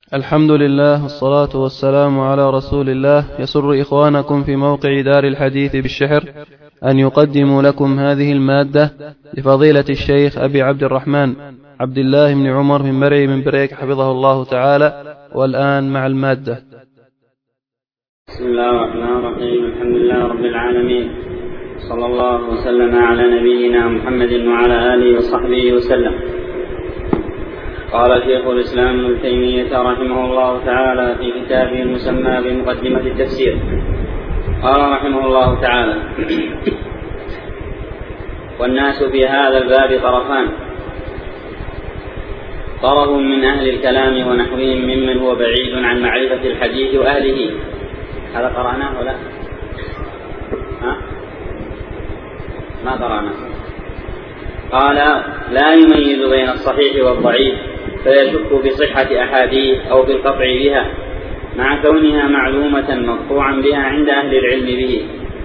الحمد لله والصلاة والسلام على رسول الله. يسر إخوانكم في موقع دار الحديث بالشحر أن يقدموا لكم هذه المادة لفضيلة الشيخ أبي عبد الرحمن عبد الله بن عمر من مرعي من بريك حفظه الله تعالى. والآن مع المادة. بسم الله الرحمن الرحيم. الحمد لله رب العالمين، صلى الله وسلم على نبينا محمد وعلى آله وصحبه وسلم. قال شيخ الإسلام ابن تيمية رحمه الله تعالى في كتابه المسمى بمقدمة التفسير، قال رحمه الله تعالى: والناس في هذا الباب طرفان: طرف من أهل الكلام ونحوهم ممن هو بعيد عن معرفة الحديث وأهله. هذا قرأناه ولا؟ ما قرأناه. قال: لا يميز بين الصحيح والضعيف فيشك بصحة أحاديث أو بالقطع بها مع كونها معلومة مقطوعا بها عند أهل العلم به.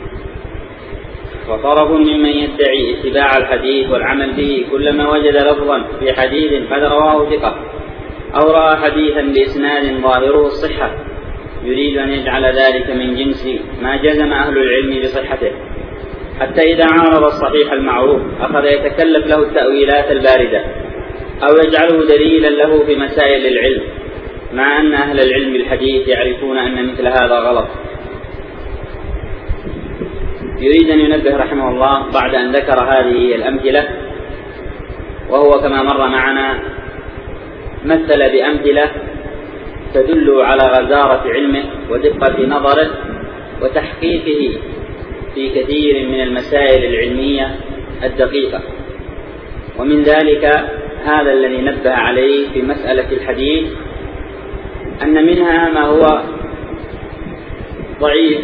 وطرف ممن يدعي اتباع الحديث والعمل به كلما وجد لفظا في حديث قد رواه ثقة أو رأى حديثا بإسناد ظاهره الصحة يريد أن يجعل ذلك من جنس ما جزم أهل العلم بصحته، حتى إذا عارض الصحيح المعروف أخذ يتكلف له التأويلات الباردة أو يجعله دليلا له في مسائل العلم، مع أن أهل العلم بالحديث يعرفون أن مثل هذا غلط. يريد أن ينبه رحمه الله بعد أن ذكر هذه الأمثلة، وهو كما مر معنا مثل بأمثلة تدل على غزارة علمه ودقة نظره وتحقيقه في كثير من المسائل العلمية الدقيقة. ومن ذلك هذا الذي نبه عليه في مسألة الحديث، أن منها ما هو ضعيف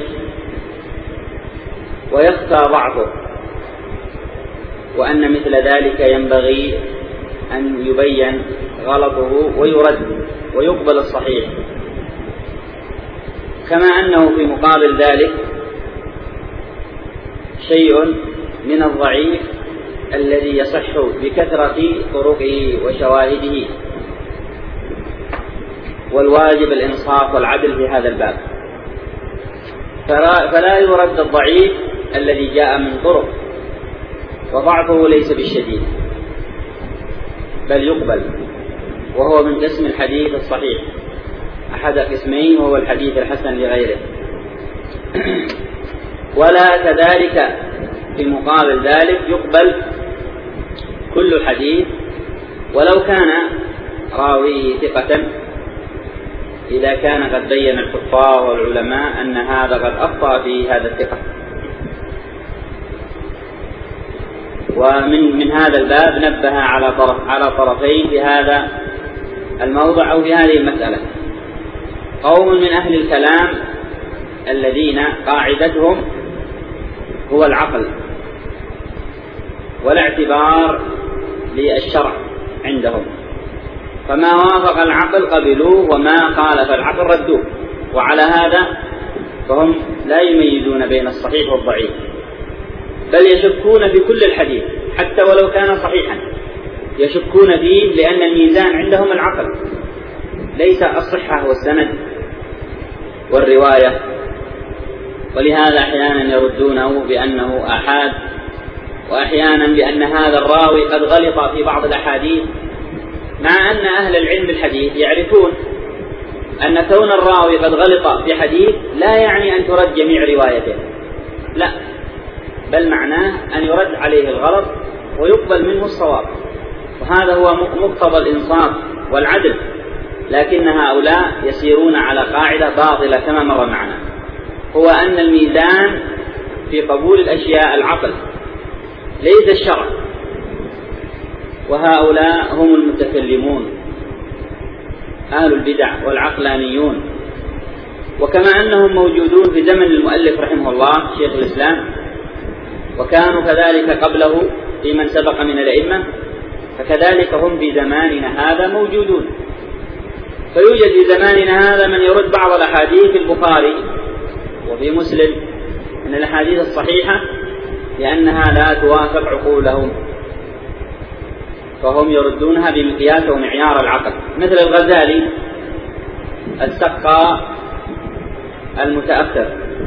ويخفى ضعفه، وأن مثل ذلك ينبغي أن يبين غلطه ويرد ويقبل الصحيح. كما أنه في مقابل ذلك شيء من الضعيف الذي يصح بكثرة طرقه وشواهده، والواجب الإنصاف والعدل في هذا الباب. فلا يرد الضعيف الذي جاء من طرق وضعفه ليس بالشديد، بل يقبل، وهو من قسم الحديث الصحيح، أحد قسمين، وهو الحديث الحسن لغيره. ولا كذلك في مقابل ذلك يقبل كل حديث ولو كان راويه ثقة، إذا كان قد بين الحفاظ والعلماء أن هذا قد أخطأ في هذا الثقة. ومن هذا الباب نبه على طرفين في هذا الموضع أو في هذه المسألة: قوم من أهل الكلام الذين قاعدتهم هو العقل والاعتبار للشرع عندهم، فما وافق العقل قبلوه وما خالف العقل ردوه، وعلى هذا فهم لا يميزون بين الصحيح والضعيف، بل يشكون في كل الحديث حتى ولو كان صحيحا، يشكون فيه لأن الميزان عندهم العقل ليس الصحة والسند والرواية. ولهذا أحيانا يردونه بأنه آحاد، وأحيانا بأن هذا الراوي قد غلط في بعض الأحاديث، مع أن أهل العلم بالحديث يعرفون أن كون الراوي قد غلط في حديث لا يعني أن ترد جميع روايته، لا، بل معناه أن يرد عليه الغلط ويقبل منه الصواب، وهذا هو مقتضى الإنصاف والعدل. لكن هؤلاء يسيرون على قاعدة باطلة كما مر معنا، هو أن الميزان في قبول الأشياء العقل ليس الشرع، وهؤلاء هم المتكلمون أهل البدع والعقلانيون. وكما أنهم موجودون في زمن المؤلف رحمه الله شيخ الإسلام، وكانوا كذلك قبله في من سبق من الأئمة، فكذلك هم في زماننا هذا موجودون. فيوجد في زماننا هذا من يرد بعض الأحاديث في البخاري وفي مسلم من الأحاديث الصحيحة لأنها لا توافق عقولهم، فهم يردونها بمقياس ومعيار العقل، مثل الغزالي السقا المتأخر،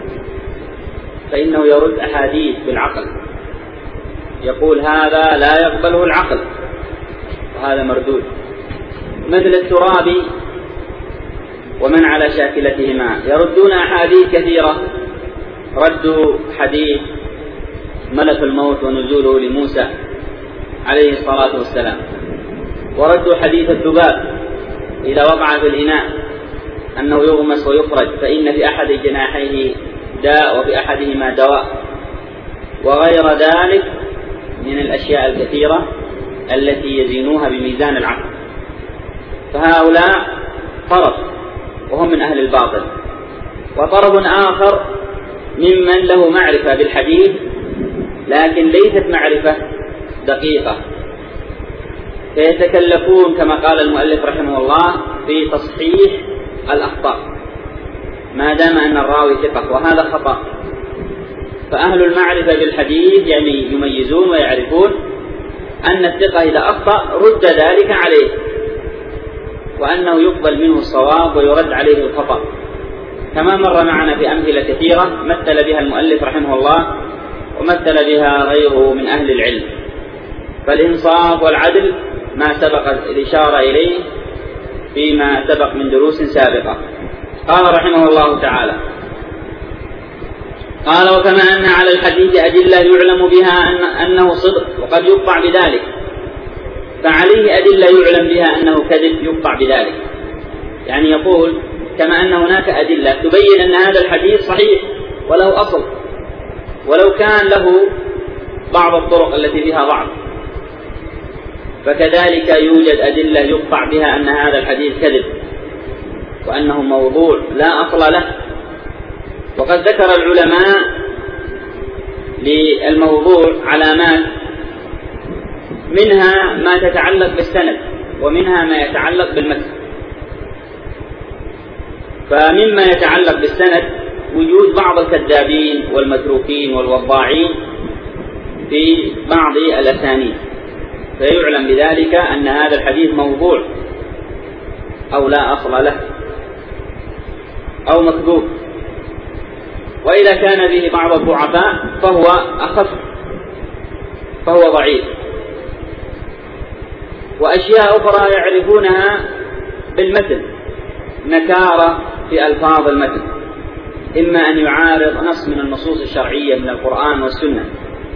فإنه يرد أحاديث بالعقل، يقول هذا لا يقبله العقل وهذا مردود، مثل الترابي ومن على شاكلتهما يردون أحاديث كثيرة. ردوا حديث ملك الموت ونزوله لموسى عليه الصلاة والسلام، وردوا حديث الذباب إذا وقع في الإناء أنه يغمس ويخرج فإن في أحد جناحيه داء وفي أحدهما دواء، وغير ذلك من الأشياء الكثيرة التي يزينوها بميزان العقل. فهؤلاء طرف وهم من أهل الباطل، وطرف آخر ممن له معرفة بالحديث لكن ليست معرفة دقيقة، فيتكلفون كما قال المؤلف رحمه الله في تصحيح الأخطاء ما دام أن الراوي ثقة، وهذا خطأ. فأهل المعرفة بالحديث يعني يميزون ويعرفون أن الثقة إذا أخطأ رد ذلك عليه، وأنه يقبل منه الصواب ويرد عليه الخطأ، كما مر معنا في أمثلة كثيرة مثل بها المؤلف رحمه الله ومثل بها غيره من أهل العلم. فالإنصاف والعدل ما سبق الإشارة إليه فيما سبق من دروس سابقة. قال رحمه الله تعالى: قال: وكما أن على الحديث أدلة يعلم بها أنه صدق وقد يقطع بذلك، فعليه أدلة يعلم بها أنه كذب يقطع بذلك. يعني يقول كما أن هناك أدلة تبين أن هذا الحديث صحيح وله أصل، ولو كان له بعض الطرق التي فيها ضعف، فكذلك يوجد أدلة يقطع بها أن هذا الحديث كذب وأنه موضوع لا أصل له. وقد ذكر العلماء للموضوع علامات، منها ما تتعلق بالسند ومنها ما يتعلق بالمتن. فمما يتعلق بالسند وجود بعض الكذابين والمتروكين والوضاعين في بعض الأسانيد، فيعلم بذلك أن هذا الحديث موضوع أو لا أصل له أو مكذوب. وإذا كان به بعض الضعفاء فهو أخف، فهو ضعيف. وأشياء أخرى يعرفونها بالمتن، نكارة في ألفاظ المتن، إما أن يعارض نص من النصوص الشرعية من القرآن والسنة،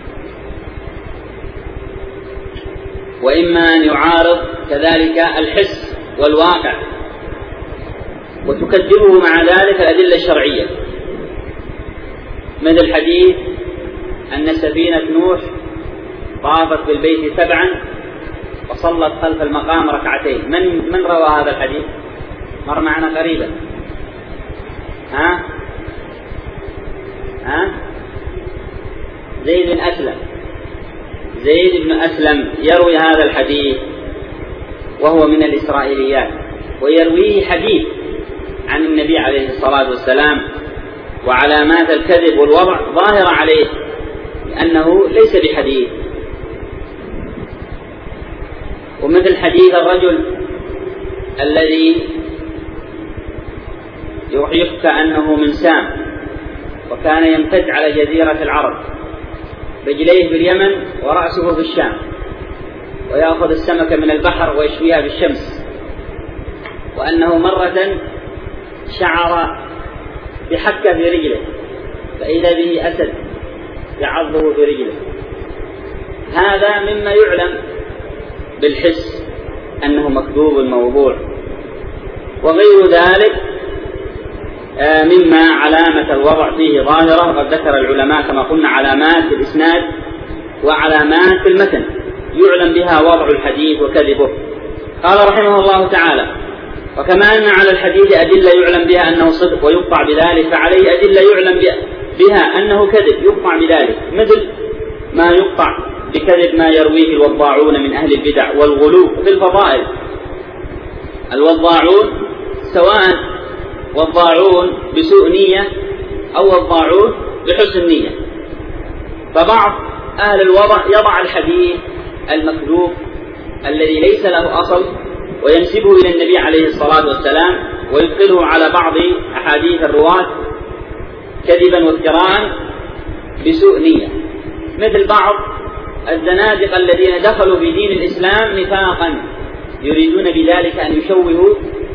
وإما أن يعارض كذلك الحس والواقع، وتكذبه مع ذلك الأدلة الشرعية، مثل حديث أن سفينة نوح طافت بالبيت 7 وصلت خلف المقام 2 من روى هذا الحديث؟ مر معنا قريبا. زيد بن أسلم يروي هذا الحديث وهو من الإسرائيليات، ويرويه حديث عن النبي عليه الصلاة والسلام، وعلامات الكذب والوضع ظاهرة عليه لأنه ليس بحديث. ومثل حديث الرجل الذي يحكى أنه من سام وكان يمتد على جزيرة العرب، رجليه في اليمن ورأسه في الشام، ويأخذ السمكة من البحر ويشويها بالشمس، وأنه مرة شعر بحكة في رجله فإذا به أسد يعضه في رجله. هذا مما يعلم بالحس أنه مكذوب الموضوع. وغير ذلك مما علامة الوضع فيه ظاهرة، وقد ذكر العلماء كما قلنا علامات في الإسناد وعلامات في المتن يعلم بها وضع الحديث وكذبه. قال رحمه الله تعالى: وكما أن على الحديث أدلة يعلم بها أنه صدق ويقطع بذلك، فعليه أدلة يعلم بها أنه كذب يقطع بذلك، مثل ما يقطع بكذب ما يرويه الوضاعون من أهل البدع والغلو في الفضائل. الوضاعون سواء وضاعون بسوء نية أو وضاعون بحسن نية، فبعض أهل الوضع يضع الحديث المكذوب الذي ليس له أصل وينسبه إلى النبي عليه الصلاة والسلام ويدخله على بعض أحاديث الرواة كذبا وافتراء بسوء نية، مثل بعض الزنادقة الذين دخلوا في دين الإسلام نفاقا يريدون بذلك أن يشوهوا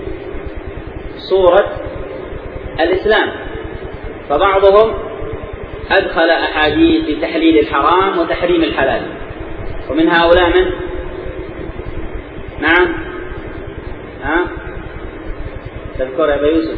صورة الإسلام. فبعضهم أدخل أحاديث في تحليل الحرام وتحريم الحلال، ومن هؤلاء من؟ نعم، تذكر يا أبا يوسف؟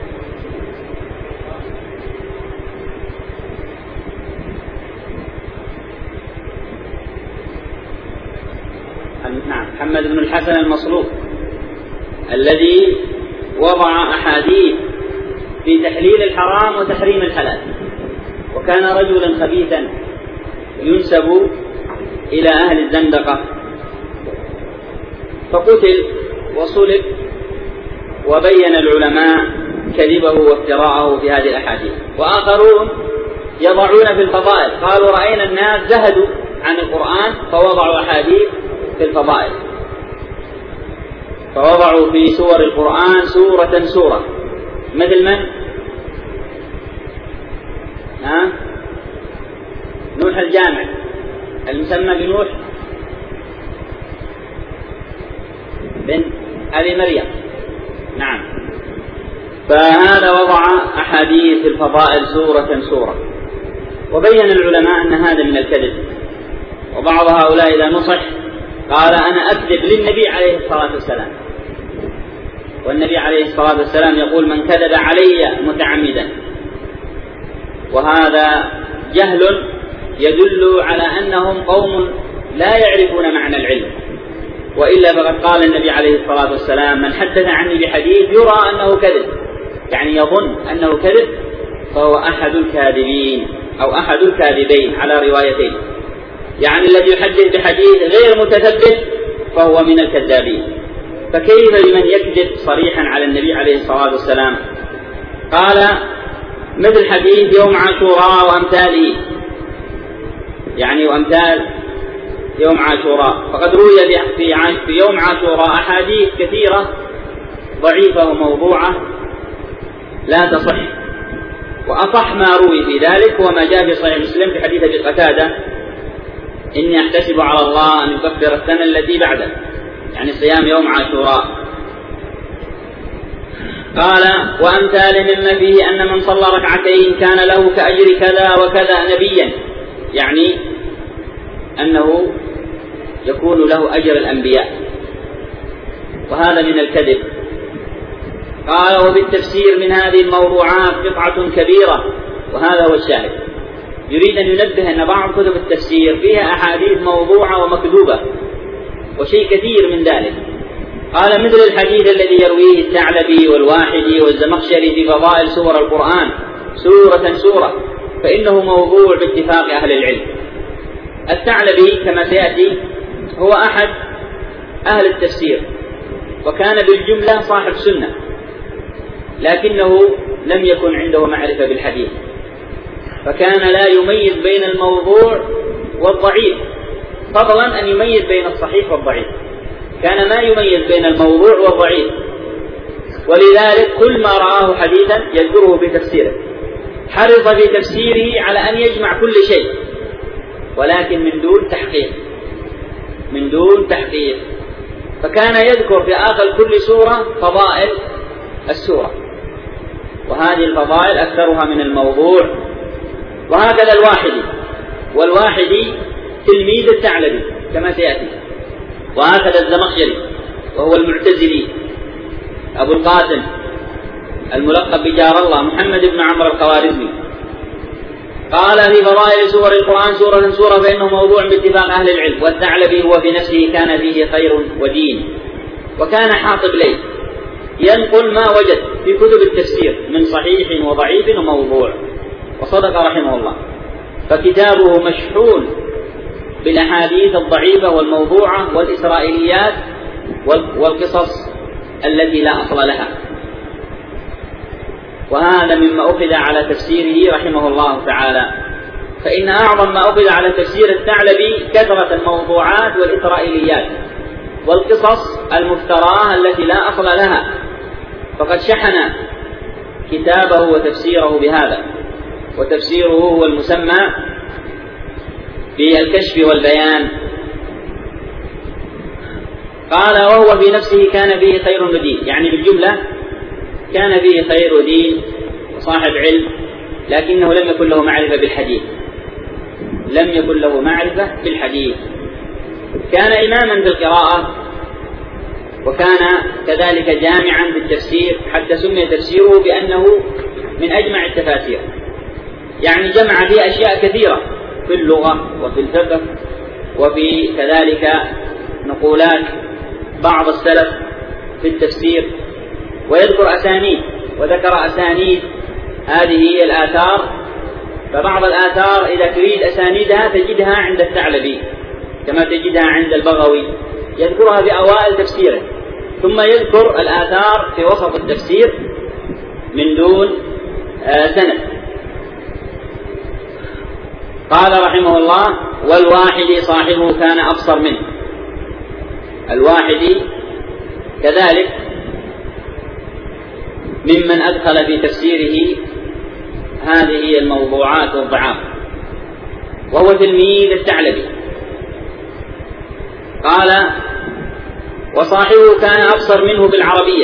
نعم، محمد بن الحسن المصلوب الذي وضع أحاديث في تحليل الحرام وتحريم الحلال، وكان رجلا خبيثا ينسب إلى أهل الزندقة، فقتل وصلب، وبين العلماء كذبه وافتراءه في هذه الأحاديث. وآخرون يضعون في الفضائل، قالوا رأينا الناس زهدوا عن القرآن فوضعوا أحاديث في الفضائل، فوضعوا في سور القرآن سورة سورة، مثل من؟ نوح الجامع المسمى بنوح بن أبي مريم. نعم، فهذا وضع أحاديث الفضائل سورة سورة. وبين العلماء أن هذا من الكذب، وبعض هؤلاء إذا نصح قال أنا أكذب للنبي عليه الصلاة والسلام، والنبي عليه الصلاة والسلام يقول من كذب علي متعمدا، وهذا جهل يدل على أنهم قوم لا يعرفون معنى العلم، وإلا فقد قال النبي عليه الصلاة والسلام من حدث عني بحديث يرى أنه كذب، يعني يظن أنه كذب، فهو أحد الكاذبين أو أحد الكاذبين على روايتين، يعني الذي يحدث بحديث غير متثبت فهو من الكذابين. فكيف بمن يكذب صريحا على النبي عليه الصلاة والسلام؟ قال مثل حديث يوم عاشوراء وأمثاله، يعني وأمثال يوم عاشوراء، فقد روي في يوم عاشوراء أحاديث كثيرة ضعيفة وموضوعة لا تصح، وأصح ما روي في ذلك هو ما جاء في صحيح مسلم في حديث أبي قتادة إني أحتسب على الله أن يكفر السنة التي بعده، يعني صيام يوم عاشوراء. قال وأمثال مما فيه أن من صلى ركعتين كان له كأجر كذا وكذا نبيا، يعني أنه يكون له أجر الأنبياء، وهذا من الكذب. قال وبالتفسير من هذه الموضوعات قطعة كبيرة، وهذا هو الشاهد. يريد أن ينبه أن بعض كتب التفسير فيها أحاديث موضوعة ومكذوبة وشيء كثير من ذلك. قال مثل الحديث الذي يرويه الثعلبي والواحدي والزمخشري في فضائل سور القرآن سورة سورة، فإنه موضوع باتفاق أهل العلم. الثعلبي كما سيأتي هو أحد أهل التفسير، وكان بالجملة صاحب سنة، لكنه لم يكن عنده معرفة بالحديث، فكان لا يميز بين الموضوع والضعيف، فضلا أن يميز بين الصحيح والضعيف، كان ما يميز بين الموضوع والضعيف، ولذلك كل ما رآه حديثا يذكره في تفسيره، حرص في تفسيره على أن يجمع كل شيء، ولكن من دون تحقيق، فكان يذكر في آخر كل سورة فضائل السورة، وهذه الفضائل أكثرها من الموضوع. وهكذا والواحدي تلميذ الثعلبي كما سيأتي، وهكذا الزمخشري وهو المعتزلي أبو القاسم الملقب بجار الله محمد بن عمرو الخوارزمي. قال في فضائل سور القرآن سورة سورة فإنه موضوع باتفاق أهل العلم، والثعلبي هو في نفسه كان فيه خير ودين، وكان حاطب ليل ينقل ما وجد في كتب التفسير من صحيح وضعيف وموضوع، وصدق رحمه الله، فكتابه مشحون بالأحاديث الضعيفة والموضوعة والإسرائيليات والقصص التي لا أصل لها. وهذا مما أخذ على تفسيره رحمه الله تعالى، فإن أعظم ما أخذ على تفسير الثعلبي كثرة الموضوعات والإسرائيليات والقصص المفتراة التي لا أصل لها، فقد شحن كتابه وتفسيره بهذا، وتفسيره هو المسمى بالكشف والبيان. قال: وهو في نفسه كان به خير ودين، يعني بالجملة كان به خير ودين وصاحب علم، لكنه لم يكن له معرفة بالحديث، لم يكن له معرفة بالحديث. كان إماما بالقراءة، وكان كذلك جامعا بالتفسير، حتى سمي تفسيره بأنه من أجمع التفاسير، يعني جمع فيه أشياء كثيرة في اللغة وفي الفقه وفي كذلك نقولات بعض السلف في التفسير، ويذكر أسانيد، وذكر أسانيد هذه هي الآثار. فبعض الآثار إذا تريد أسانيدها تجدها عند الثعلبي كما تجدها عند البغوي، يذكرها بأوائل تفسيره، ثم يذكر الآثار في وسط التفسير من دون سند. قال رحمه الله: والواحد صاحبه كان أبصر منه. الواحد كذلك ممن أدخل في تفسيره هذه الموضوعات والضعاف، وهو تلميذ الثعلبي. قال: وصاحبه كان أبصر منه بالعربية،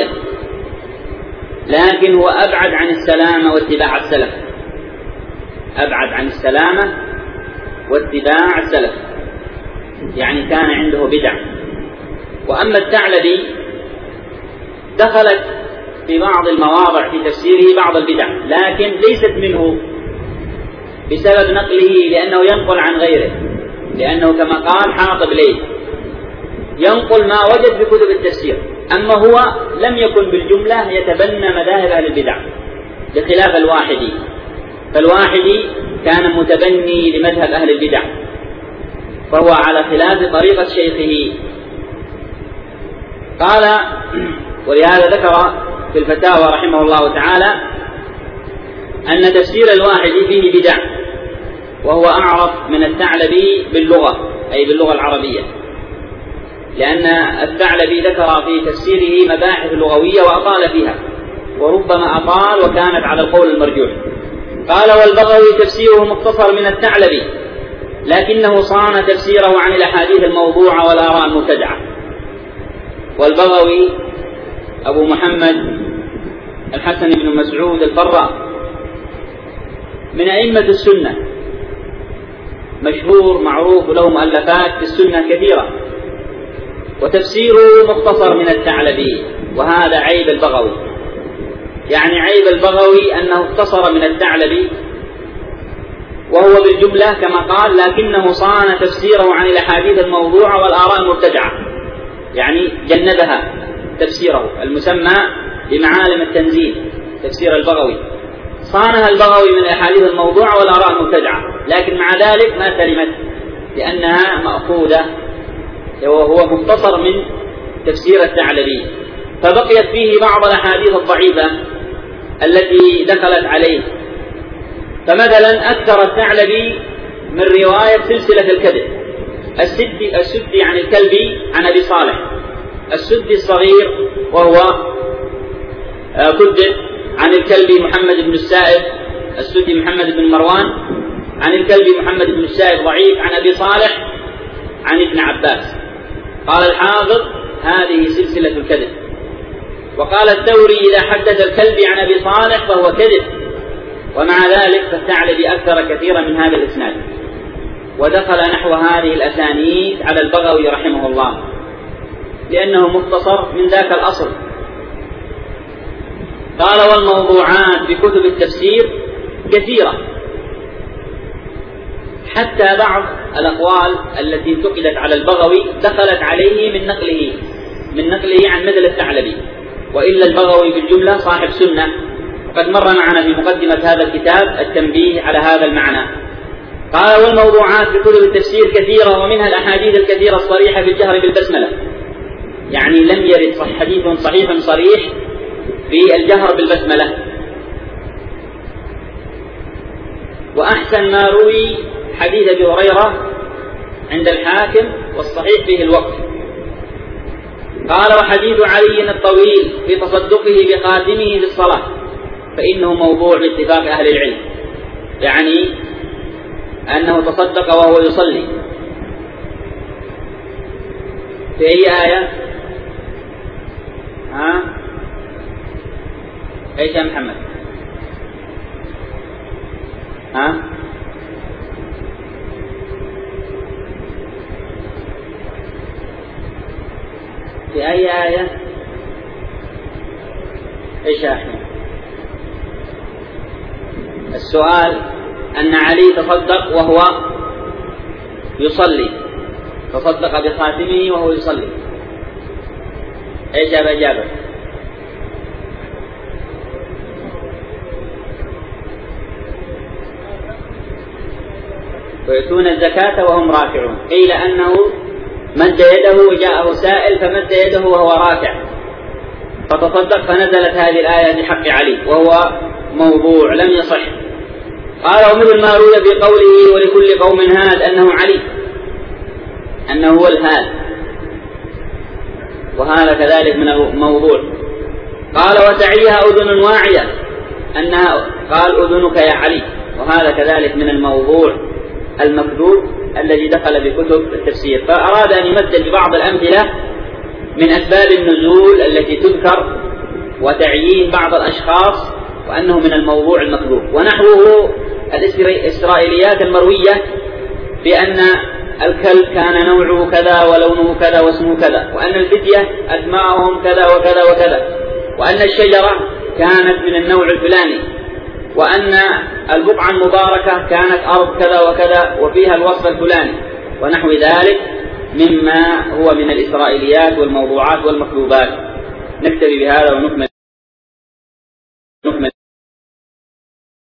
لكن هو أبعد عن السلامة واتباع السلف، أبعد عن السلامة واتباع السلف، يعني كان عنده بدع. وأما الثعلبي دخلت في بعض المواضع في تفسيره بعض البدع، لكن ليست منه بسبب نقله، لأنه ينقل عن غيره، لأنه كما قال حاطب ليل ينقل ما وجد في كتب التفسير، أما هو لم يكن بالجملة يتبنى مذاهب أهل البدع بخلاف الواحدي، فالواحدي كان متبني لمذهب أهل البدع، فهو على خلاف طريقة شيخه. قال: ولهذا ذكر في الفتاوى رحمه الله تعالى أن تفسير الواحدي فيه بدع، وهو أعرف من الثعلبي باللغة، أي باللغة العربية، لأن الثعلبي ذكر في تفسيره مباحث لغوية وأطال فيها، وربما أطال وكانت على القول المرجوح. قال: والبغوي تفسيره مختصر من الثعلبي، لكنه صان تفسيره عن الأحاديث الموضوعة والآراء المبتدعة. والبغوي أبو محمد الحسن بن مسعود الفراء من أئمة السنة، مشهور معروف، له مؤلفات في السنة كثيرة، وتفسيره مختصر من الثعلبي، وهذا عيب البغوي، يعني عيب البغوي أنه اختصر من الثعلبي، وهو بالجملة كما قال: لكنه صان تفسيره عن الأحاديث الموضوعة والآراء المبتدعة، يعني جنبها تفسيره المسمى بمعالم التنزيل، تفسير البغوي صانها البغوي من الأحاديث الموضوعة والآراء المبتدعة، لكن مع ذلك ما سلمت لأنها مأخوذة، وهو مختصر من تفسير الثعلبي، فبقيت فيه بعض الأحاديث الضعيفة التي دخلت عليه. فمثلا أكثر الثعلبي من رواية سلسلة الكذب، السدي عن الكلبي عن أبي صالح، السدي الصغير وهو كذب عن الكلبي محمد بن السائب، السدي محمد بن مروان عن الكلبي محمد بن السائب ضعيف، عن أبي صالح عن ابن عباس. قال الحافظ: هذه سلسلة الكذب. وقال الثوري: إذا حدث الكلبي عن أبي صالح فهو كذب. ومع ذلك فالثعلبي أكثر كثيرا من هذا الإسناد، ودخل نحو هذه الأسانيد على البغوي رحمه الله، لأنه مختصر من ذاك الأصل. قال: والموضوعات في كتب التفسير كثيرة، حتى بعض الأقوال التي انتقدت على البغوي دخلت عليه من نقله عن مثل الثعلبي، وإلا البغوي بالجملة صاحب سنة، وقد مر معنا في مقدمة هذا الكتاب التنبيه على هذا المعنى. قال: والموضوعات في كتب التفسير كثيرة، ومنها الأحاديث الكثيرة الصريحة بالجهر بالبسملة، يعني لم يرد حديث صحيح صريح في الجهر بالبسملة. وأحسن ما روي حديث أبي هريرة عند الحاكم، والصحيح فيه الوقف، قال وحديث علي الطويل في تصدقه بخاتمه للصلاة فإنه موضوع باتفاق أهل العلم، يعني أنه تصدق وهو يصلي. في أي آية؟ ايش يا محمد؟ في أي آية؟ ايش يا أحمد؟ السؤال أن علي تصدق وهو يصلي، تصدق بخاتمه وهو يصلي. ايش يا أبا جابر؟ ويؤتون الزكاة وهم راكعون، قيل أنه مد يده وجاءه سائل فمد يده وهو راكع فتصدق فنزلت هذه الآية بحق علي وهو موضوع لم يصح. قال ومثل ما روي في قوله ولكل قوم هاد أنه علي، أنه هو الهاد، وهذا كذلك من الموضوع. قال وتعيها أذن واعية، أنها قال أذنك يا علي، وهذا كذلك من الموضوع المكذوب الذي دخل بكتب التفسير. فأراد أن يمثل ببعض الأمثلة من أسباب النزول التي تذكر وتعيين بعض الأشخاص وأنه من الموضوع المكذوب. ونحوه الإسرائيليات المروية بأن الكلب كان نوعه كذا ولونه كذا واسمه كذا، وأن الفتية أسماءهم كذا وكذا وكذا، وأن الشجرة كانت من النوع الفلاني، وأن البقعة المباركة كانت أرض كذا وكذا وفيها الوصف الفلاني، ونحو ذلك مما هو من الإسرائيليات والموضوعات والمكذوبات. نكتفي بهذا ونكمل